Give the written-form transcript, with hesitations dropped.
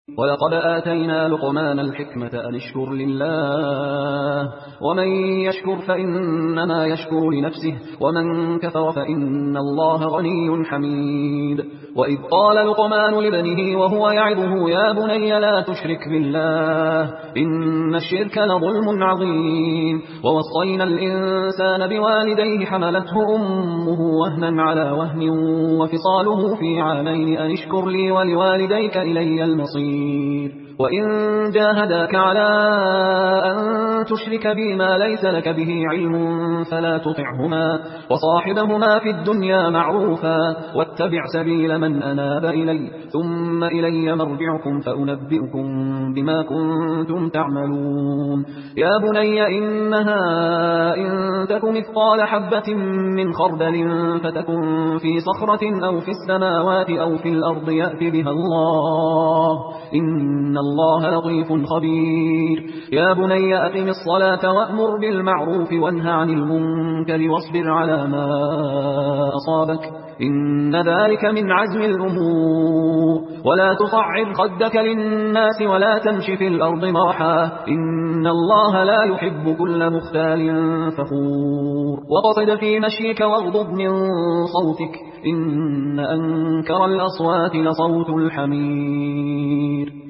ولقد آتينا لقمان الحكمة أن اشكر لله ومن يشكر فإنما يشكر لنفسه ومن كفر فإن الله غني حميد. وإذ قال لقمان لابنه وهو يعظه يا بني لا تشرك بالله إن الشرك لظلم عظيم. ووصينا الإنسان بوالديه حملته أمه وهنا على وهن وفصاله في عامين أن اشكر لي ولوالديك إلي المصير. وإن جاهداك على أن تشرك بي ما ليس لك به علم فلا تطعهما وصاحبهما في الدنيا معروفا واتبع سبيل من أناب إلي ثم إلي مرجعكم فأنبئكم بما كنتم تعملون. يا بني إنها إن تك مثقال حبة من خردل فتكن في صخرة أو في السماوات أو في الأرض يأت بها الله إن الله لطيف خبير. يا بني أقم الصلاة وأمر بالمعروف وانه عن المنكر واصبر على ما أصابك إن ذلك من عزم الأمور. ولا تصعر خدك للناس ولا تمش في الأرض مرحا إن الله لا يحب كل مختال فخور. وقصد في مشيك واغضض من صوتك إن أنكر الأصوات لصوت الحمير.